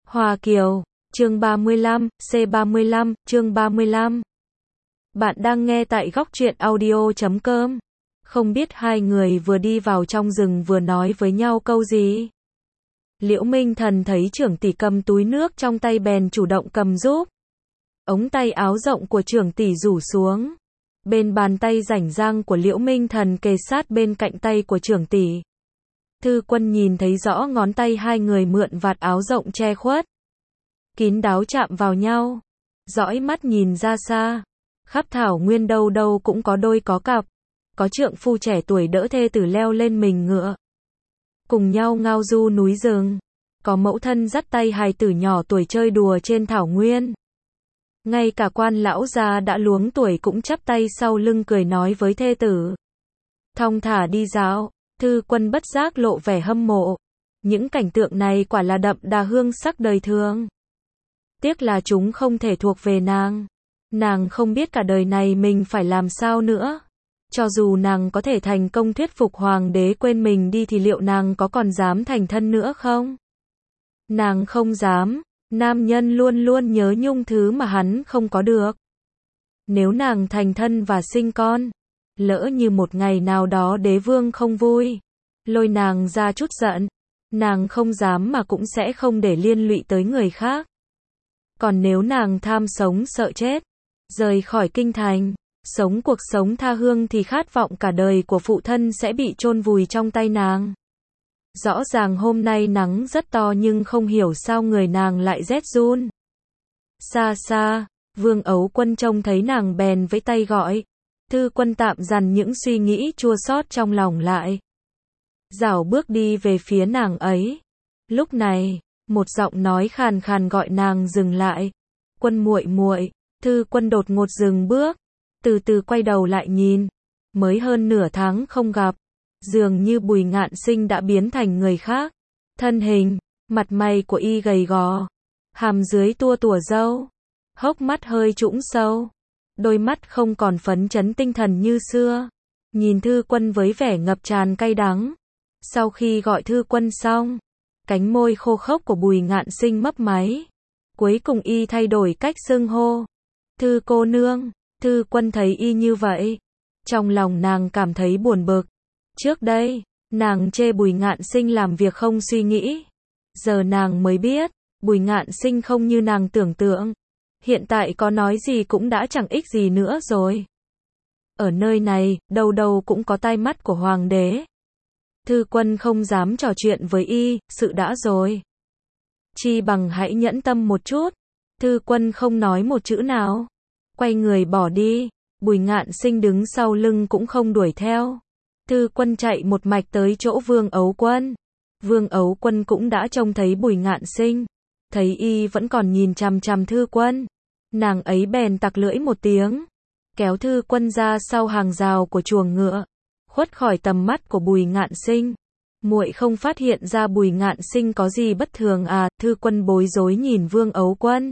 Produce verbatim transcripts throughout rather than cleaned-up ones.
Hoa Kiều, chương ba mươi lăm, C ba mươi lăm, chương ba mươi lăm. Bạn đang nghe tại góc truyện audio chấm com. Không biết hai người vừa đi vào trong rừng vừa nói với nhau câu gì. Liễu Minh Thần thấy trưởng tỷ cầm túi nước trong tay bèn chủ động cầm giúp. Ống tay áo rộng của trưởng tỷ rủ xuống. Bên bàn tay rảnh rang của Liễu Minh Thần kề sát bên cạnh tay của trưởng tỷ. Thư Quân nhìn thấy rõ ngón tay hai người mượn vạt áo rộng che khuất. Kín đáo chạm vào nhau. Dõi mắt nhìn ra xa. Khắp thảo nguyên đâu đâu cũng có đôi có cặp. Có trượng phu trẻ tuổi đỡ thê tử leo lên mình ngựa. Cùng nhau ngao du núi rừng. Có mẫu thân dắt tay hài tử nhỏ tuổi chơi đùa trên thảo nguyên. Ngay cả quan lão già đã luống tuổi cũng chắp tay sau lưng cười nói với thê tử. Thong thả đi dạo. Thư Quân bất giác lộ vẻ hâm mộ. Những cảnh tượng này quả là đậm đà hương sắc đời thường. Tiếc là chúng không thể thuộc về nàng. Nàng không biết cả đời này mình phải làm sao nữa. Cho dù nàng có thể thành công thuyết phục hoàng đế quên mình đi thì liệu nàng có còn dám thành thân nữa không? Nàng không dám. Nam nhân luôn luôn nhớ nhung thứ mà hắn không có được. Nếu nàng thành thân và sinh con, lỡ như một ngày nào đó đế vương không vui, lôi nàng ra chút giận, nàng không dám mà cũng sẽ không để liên lụy tới người khác. Còn nếu nàng tham sống sợ chết, rời khỏi kinh thành, sống cuộc sống tha hương thì khát vọng cả đời của phụ thân sẽ bị chôn vùi trong tay nàng. Rõ ràng hôm nay nắng rất to nhưng không hiểu sao người nàng lại rét run. Xa xa, Vương Ấu Quân trông thấy nàng bèn vẫy tay gọi. Thư Quân tạm dằn những suy nghĩ chua xót trong lòng lại. Dảo bước đi về phía nàng ấy. Lúc này, một giọng nói khàn khàn gọi nàng dừng lại. Quân muội muội. Thư Quân đột ngột dừng bước, từ từ quay đầu lại nhìn. Mới hơn nửa tháng không gặp, dường như Bùi Ngạn Sinh đã biến thành người khác. Thân hình, mặt mày của y gầy gò, hàm dưới tua tủa râu, hốc mắt hơi trũng sâu, đôi mắt không còn phấn chấn tinh thần như xưa. Nhìn Thư Quân với vẻ ngập tràn cay đắng. Sau khi gọi Thư Quân xong, cánh môi khô khốc của Bùi Ngạn Sinh mấp máy. Cuối cùng y thay đổi cách xưng hô. Thư cô nương. Thư Quân thấy y như vậy, trong lòng nàng cảm thấy buồn bực. Trước đây, nàng chê Bùi Ngạn Sinh làm việc không suy nghĩ. Giờ nàng mới biết, Bùi Ngạn Sinh không như nàng tưởng tượng. Hiện tại có nói gì cũng đã chẳng ích gì nữa rồi. Ở nơi này, đâu đâu cũng có tai mắt của hoàng đế. Thư Quân không dám trò chuyện với y, sự đã rồi. Chi bằng hãy nhẫn tâm một chút. Thư Quân không nói một chữ nào. Quay người bỏ đi. Bùi Ngạn Sinh đứng sau lưng cũng không đuổi theo. Thư Quân chạy một mạch tới chỗ Vương Ấu Quân. Vương Ấu Quân cũng đã trông thấy Bùi Ngạn Sinh. Thấy y vẫn còn nhìn chằm chằm Thư Quân. Nàng ấy bèn tặc lưỡi một tiếng. Kéo Thư Quân ra sau hàng rào của chuồng ngựa. Khuất khỏi tầm mắt của Bùi Ngạn Sinh. Muội không phát hiện ra Bùi Ngạn Sinh có gì bất thường à? Thư Quân bối rối nhìn Vương Ấu Quân.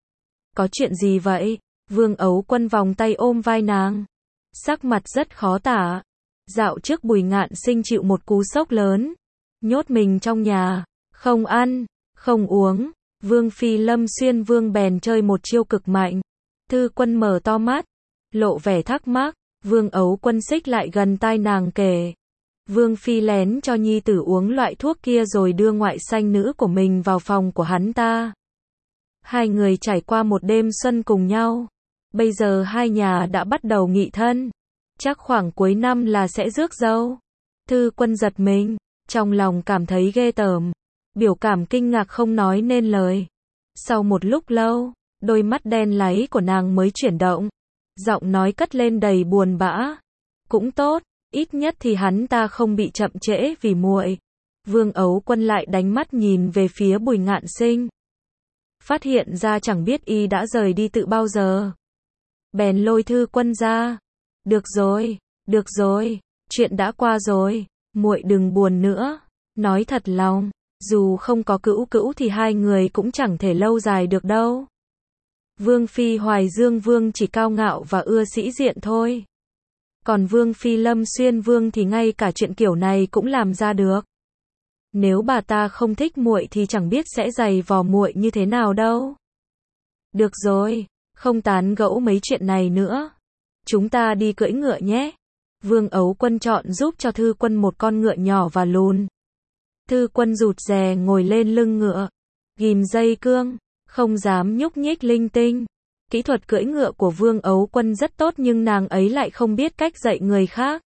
Có chuyện gì vậy? Vương Ấu Quân vòng tay ôm vai nàng. Sắc mặt rất khó tả. Dạo trước Bùi Ngạn Sinh chịu một cú sốc lớn. Nhốt mình trong nhà. Không ăn, không uống. Vương Phi Lâm Xuyên Vương bèn chơi một chiêu cực mạnh. Thư Quân mở to mắt. Lộ vẻ thắc mắc. Vương Ấu Quân xích lại gần tai nàng kể. Vương Phi lén cho nhi tử uống loại thuốc kia rồi đưa ngoại sanh nữ của mình vào phòng của hắn ta. Hai người trải qua một đêm xuân cùng nhau. Bây giờ hai nhà đã bắt đầu nghị thân. Chắc khoảng cuối năm là sẽ rước dâu. Thư Quân giật mình, trong lòng cảm thấy ghê tởm. Biểu cảm kinh ngạc không nói nên lời. Sau một lúc lâu, đôi mắt đen láy của nàng mới chuyển động. Giọng nói cất lên đầy buồn bã. Cũng tốt, ít nhất thì hắn ta không bị chậm trễ vì muội. Vương Ấu Quân lại đánh mắt nhìn về phía Bùi Ngạn Sinh. Phát hiện ra chẳng biết y đã rời đi từ bao giờ. Bèn lôi Thư Quân ra. Được rồi, được rồi, chuyện đã qua rồi, muội đừng buồn nữa. Nói thật lòng, dù không có cữu cữu thì hai người cũng chẳng thể lâu dài được đâu. Vương Phi Hoài Dương Vương chỉ cao ngạo và ưa sĩ diện thôi. Còn Vương Phi Lâm Xuyên Vương thì ngay cả chuyện kiểu này cũng làm ra được. Nếu bà ta không thích muội thì chẳng biết sẽ giày vò muội như thế nào đâu. Được rồi, không tán gẫu mấy chuyện này nữa. Chúng ta đi cưỡi ngựa nhé. Vương Ấu Quân chọn giúp cho Thư Quân một con ngựa nhỏ và lùn. Thư Quân rụt rè ngồi lên lưng ngựa, ghim dây cương, không dám nhúc nhích linh tinh. Kỹ thuật cưỡi ngựa của Vương Ấu Quân rất tốt nhưng nàng ấy lại không biết cách dạy người khác.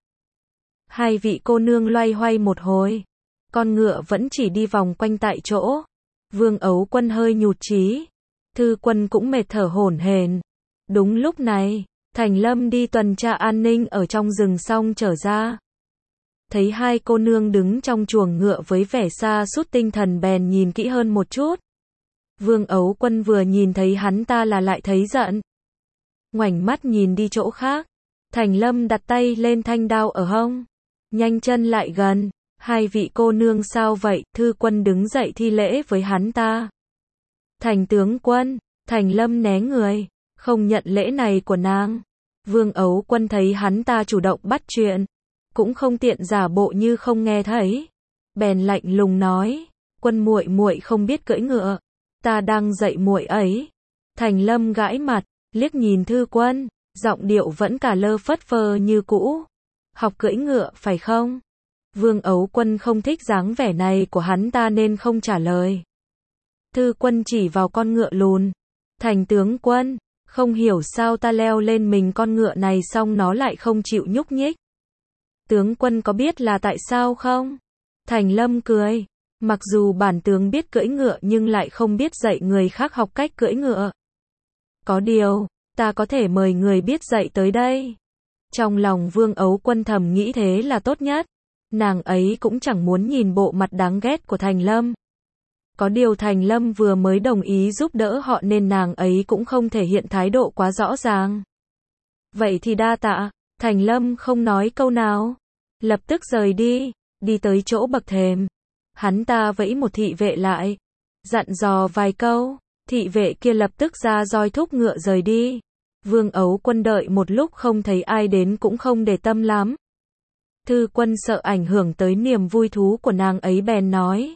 Hai vị cô nương loay hoay một hồi, con ngựa vẫn chỉ đi vòng quanh tại chỗ. Vương Ấu Quân hơi nhụt chí, Thư Quân cũng mệt thở hổn hển. Đúng lúc này, Thành Lâm đi tuần tra an ninh ở trong rừng xong trở ra. Thấy hai cô nương đứng trong chuồng ngựa với vẻ sa sút tinh thần bèn nhìn kỹ hơn một chút. Vương Ấu Quân vừa nhìn thấy hắn ta là lại thấy giận. Ngoảnh mắt nhìn đi chỗ khác. Thành Lâm đặt tay lên thanh đao ở hông, nhanh chân lại gần. Hai vị cô nương sao vậy? Thư Quân đứng dậy thi lễ với hắn ta. Thành tướng quân. Thành Lâm né người, không nhận lễ này của nàng. Vương Ấu Quân thấy hắn ta chủ động bắt chuyện, cũng không tiện giả bộ như không nghe thấy, bèn lạnh lùng nói, Quân muội muội không biết cưỡi ngựa, ta đang dạy muội ấy. Thành Lâm gãi mặt, liếc nhìn Thư Quân, giọng điệu vẫn cả lơ phất phơ như cũ. Học cưỡi ngựa phải không? Vương Ấu Quân không thích dáng vẻ này của hắn ta nên không trả lời. Thư Quân chỉ vào con ngựa lùn. Thành tướng quân, không hiểu sao ta leo lên mình con ngựa này xong nó lại không chịu nhúc nhích. Tướng quân có biết là tại sao không? Thành Lâm cười. Mặc dù bản tướng biết cưỡi ngựa nhưng lại không biết dạy người khác học cách cưỡi ngựa. Có điều, ta có thể mời người biết dạy tới đây. Trong lòng Vương Ấu Quân thầm nghĩ thế là tốt nhất. Nàng ấy cũng chẳng muốn nhìn bộ mặt đáng ghét của Thành Lâm. Có điều Thành Lâm vừa mới đồng ý giúp đỡ họ nên nàng ấy cũng không thể hiện thái độ quá rõ ràng. Vậy thì đa tạ. Thành Lâm không nói câu nào, lập tức rời đi, đi tới chỗ bậc thềm. Hắn ta vẫy một thị vệ lại, dặn dò vài câu, thị vệ kia lập tức ra roi thúc ngựa rời đi. Vương Ấu Quân đợi một lúc không thấy ai đến cũng không để tâm lắm. Thư Quân sợ ảnh hưởng tới niềm vui thú của nàng ấy bèn nói,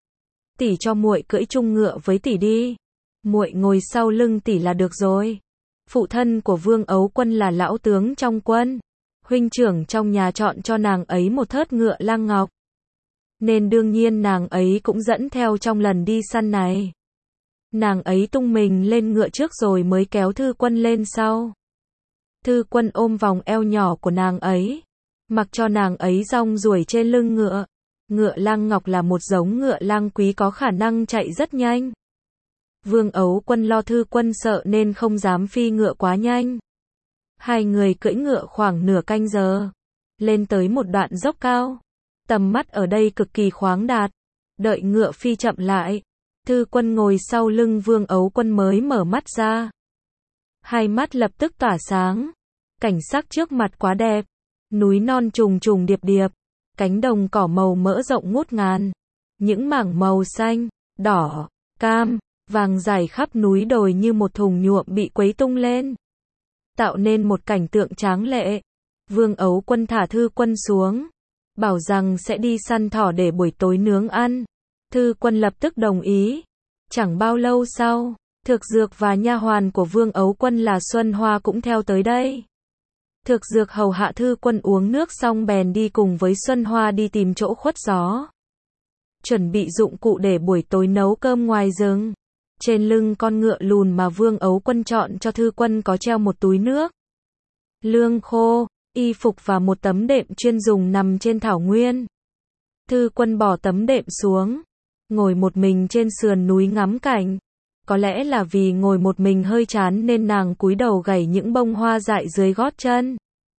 tỷ cho muội cưỡi chung ngựa với tỷ đi, muội ngồi sau lưng tỷ là được rồi. Phụ thân của Vương Ấu Quân là lão tướng trong quân, huynh trưởng trong nhà chọn cho nàng ấy một thớt ngựa lang ngọc, nên đương nhiên nàng ấy cũng dẫn theo trong lần đi săn này. Nàng ấy tung mình lên ngựa trước rồi mới kéo Thư Quân lên sau. Thư Quân ôm vòng eo nhỏ của nàng ấy, mặc cho nàng ấy rong ruổi trên lưng ngựa. Ngựa lang ngọc là một giống ngựa lang quý có khả năng chạy rất nhanh. Vương Ấu Quân lo Thư Quân sợ nên không dám phi ngựa quá nhanh. Hai người cưỡi ngựa khoảng nửa canh giờ, lên tới một đoạn dốc cao. Tầm mắt ở đây cực kỳ khoáng đạt. Đợi ngựa phi chậm lại, Thư Quân ngồi sau lưng Vương Ấu Quân mới mở mắt ra. Hai mắt lập tức tỏa sáng. Cảnh sắc trước mặt quá đẹp. Núi non trùng trùng điệp điệp. Cánh đồng cỏ màu mỡ rộng ngút ngàn. Những mảng màu xanh, đỏ, cam, vàng rải khắp núi đồi như một thùng nhuộm bị quấy tung lên, tạo nên một cảnh tượng tráng lệ. Vương Ấu Quân thả Thư Quân xuống, bảo rằng sẽ đi săn thỏ để buổi tối nướng ăn. Thư Quân lập tức đồng ý. Chẳng bao lâu sau, Thực Dược và nha hoàn của Vương Ấu Quân là Xuân Hoa cũng theo tới đây. Thực Dược hầu hạ Thư Quân uống nước xong bèn đi cùng với Xuân Hoa đi tìm chỗ khuất gió, chuẩn bị dụng cụ để buổi tối nấu cơm ngoài rừng. Trên lưng con ngựa lùn mà Vương Ấu Quân chọn cho Thư Quân có treo một túi nước, lương khô, y phục và một tấm đệm chuyên dùng nằm trên thảo nguyên. Thư Quân bỏ tấm đệm xuống, ngồi một mình trên sườn núi ngắm cảnh. Có lẽ là vì ngồi một mình hơi chán nên nàng cúi đầu gảy những bông hoa dại dưới gót chân.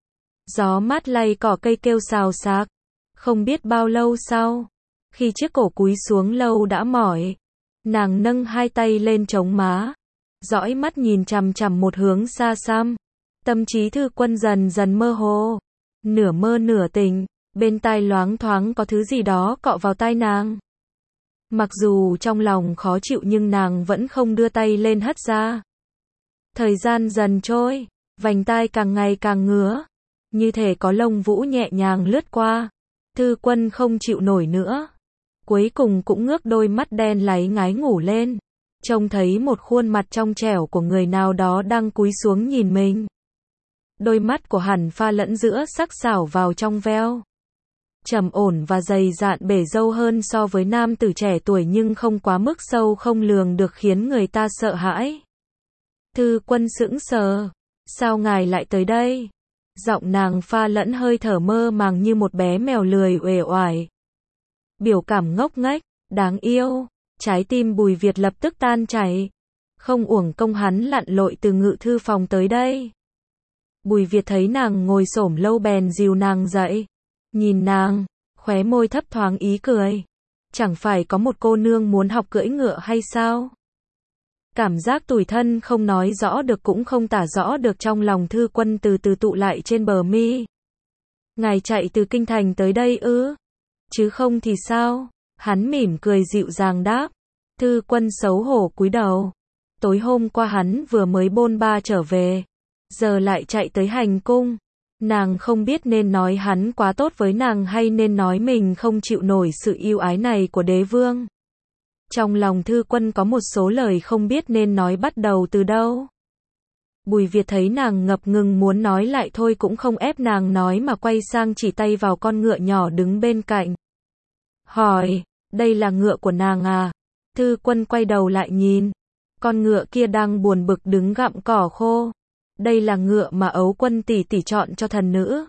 Gió mát lay cỏ cây kêu xào xạc. Không biết bao lâu sau, khi chiếc cổ cúi xuống lâu đã mỏi, nàng nâng hai tay lên chống má, dõi mắt nhìn chằm chằm một hướng xa xăm. Tâm trí Thư Quân dần dần mơ hồ, nửa mơ nửa tỉnh, bên tai loáng thoáng có thứ gì đó cọ vào tai nàng. Mặc dù trong lòng khó chịu nhưng nàng vẫn không đưa tay lên hất ra. Thời gian dần trôi, vành tai càng ngày càng ngứa, như thể có lông vũ nhẹ nhàng lướt qua. Thư Quân không chịu nổi nữa, cuối cùng cũng ngước đôi mắt đen láy ngái ngủ lên, trông thấy một khuôn mặt trong trẻo của người nào đó đang cúi xuống nhìn mình. Đôi mắt của hắn pha lẫn giữa sắc sảo vào trong veo, trầm ổn và dày dạn bể râu hơn so với nam tử trẻ tuổi nhưng không quá mức sâu không lường được khiến người ta sợ hãi. Thư Quân sững sờ, sao ngài lại tới đây? Giọng nàng pha lẫn hơi thở mơ màng như một bé mèo lười uể oải. Biểu cảm ngốc nghếch, đáng yêu, trái tim Bùi Việt lập tức tan chảy. Không uổng công hắn lặn lội từ ngự thư phòng tới đây. Bùi Việt thấy nàng ngồi xổm lâu bèn dìu nàng dậy. Nhìn nàng, khóe môi thấp thoáng ý cười. Chẳng phải có một cô nương muốn học cưỡi ngựa hay sao? Cảm giác tủi thân không nói rõ được cũng không tả rõ được trong lòng Thư Quân từ từ tụ lại trên bờ mi. Ngài chạy từ kinh thành tới đây ư? Chứ không thì sao? Hắn mỉm cười dịu dàng đáp. Thư Quân xấu hổ cúi đầu. Tối hôm qua hắn vừa mới bôn ba trở về, giờ lại chạy tới hành cung. Nàng không biết nên nói hắn quá tốt với nàng hay nên nói mình không chịu nổi sự yêu ái này của đế vương. Trong lòng Thư Quân có một số lời không biết nên nói bắt đầu từ đâu. Bùi Việt thấy nàng ngập ngừng muốn nói lại thôi cũng không ép nàng nói mà quay sang chỉ tay vào con ngựa nhỏ đứng bên cạnh. Hỏi, đây là ngựa của nàng à? Thư Quân quay đầu lại nhìn. Con ngựa kia đang buồn bực đứng gặm cỏ khô. Đây là ngựa mà Ấu Quân tỷ tỷ chọn cho thần nữ.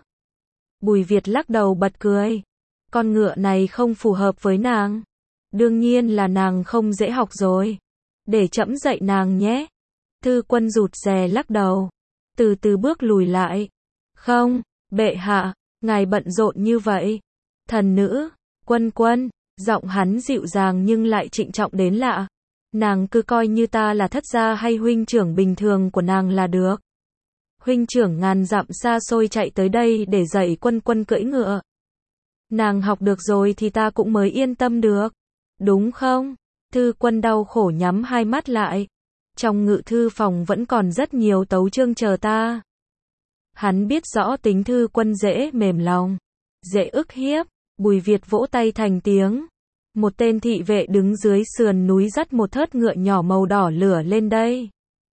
Bùi Việt lắc đầu bật cười. Con ngựa này không phù hợp với nàng. Đương nhiên là nàng không dễ học rồi. Để trẫm dạy nàng nhé. Thư Quân rụt rè lắc đầu. Từ từ bước lùi lại. Không, bệ hạ, ngài bận rộn như vậy. Thần nữ, Quân Quân, giọng hắn dịu dàng nhưng lại trịnh trọng đến lạ. Nàng cứ coi như ta là thất gia hay huynh trưởng bình thường của nàng là được. Huynh trưởng ngàn dặm xa xôi chạy tới đây để dạy Quân Quân cưỡi ngựa. Nàng học được rồi thì ta cũng mới yên tâm được. Đúng không? Thư Quân đau khổ nhắm hai mắt lại. Trong ngự thư phòng vẫn còn rất nhiều tấu chương chờ ta. Hắn biết rõ tính Thư Quân dễ mềm lòng, dễ ức hiếp. Bùi Việt vỗ tay thành tiếng. Một tên thị vệ đứng dưới sườn núi dắt một thớt ngựa nhỏ màu đỏ lửa lên đây.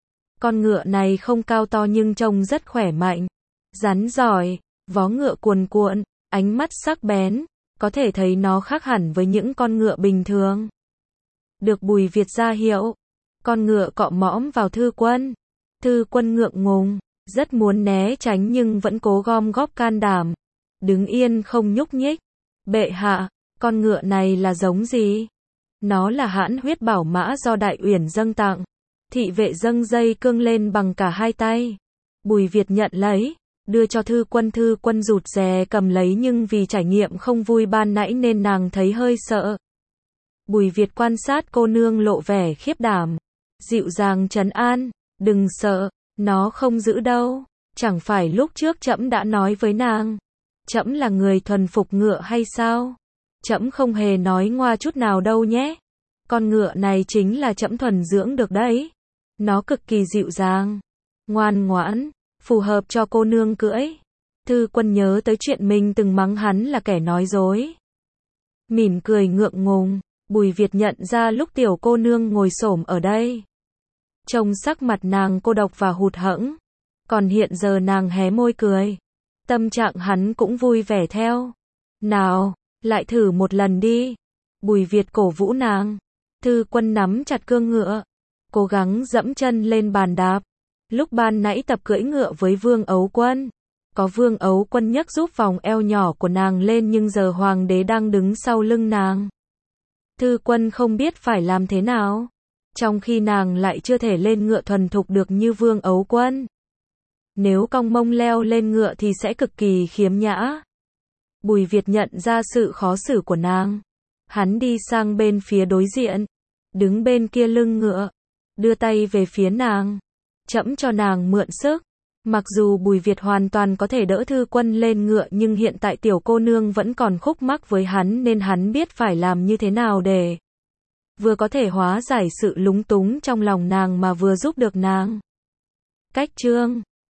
Con ngựa này không cao to nhưng trông rất khỏe mạnh, rắn giỏi, vó ngựa cuồn cuộn, ánh mắt sắc bén, có thể thấy nó khác hẳn với những con ngựa bình thường. Được Bùi Việt ra hiệu, con ngựa cọ mõm vào Thư Quân. Thư Quân ngượng ngùng, rất muốn né tránh nhưng vẫn cố gom góp can đảm, đứng yên không nhúc nhích. Bệ hạ, con ngựa này là giống gì? Nó là hãn huyết bảo mã do Đại Uyển dâng tặng. Thị vệ dâng dây cương lên bằng cả hai tay. Bùi Việt nhận lấy, đưa cho Thư Quân. Thư Quân rụt rè cầm lấy nhưng vì trải nghiệm không vui ban nãy nên nàng thấy hơi sợ. Bùi Việt quan sát cô nương lộ vẻ khiếp đảm, dịu dàng trấn an, đừng sợ, nó không giữ đâu. Chẳng phải lúc trước trẫm đã nói với nàng, trẫm là người thuần phục ngựa hay sao? Trẫm không hề nói ngoa chút nào đâu nhé. Con ngựa này chính là trẫm thuần dưỡng được đấy. Nó cực kỳ dịu dàng, ngoan ngoãn, phù hợp cho cô nương cưỡi. Thư Quân nhớ tới chuyện mình từng mắng hắn là kẻ nói dối. Mỉm cười ngượng ngùng, Bùi Việt nhận ra lúc tiểu cô nương ngồi xổm ở đây. Trông sắc mặt nàng cô độc và hụt hẫng. Còn hiện giờ nàng hé môi cười. Tâm trạng hắn cũng vui vẻ theo. Nào, lại thử một lần đi. Bùi Việt cổ vũ nàng. Thư Quân nắm chặt cương ngựa, cố gắng dẫm chân lên bàn đạp. Lúc ban nãy tập cưỡi ngựa với Vương Ấu Quân, có Vương Ấu Quân nhấc giúp vòng eo nhỏ của nàng lên nhưng giờ hoàng đế đang đứng sau lưng nàng. Thư Quân không biết phải làm thế nào, trong khi nàng lại chưa thể lên ngựa thuần thục được như Vương Ấu Quân. Nếu cong mông leo lên ngựa thì sẽ cực kỳ khiếm nhã. Bùi Việt nhận ra sự khó xử của nàng. Hắn đi sang bên phía đối diện, đứng bên kia lưng ngựa, đưa tay về phía nàng. Trẫm cho nàng mượn sức. Mặc dù Bùi Việt hoàn toàn có thể đỡ Thư Quân lên ngựa nhưng hiện tại tiểu cô nương vẫn còn khúc mắc với hắn nên hắn biết phải làm như thế nào để vừa có thể hóa giải sự lúng túng trong lòng nàng mà vừa giúp được nàng. Cách chương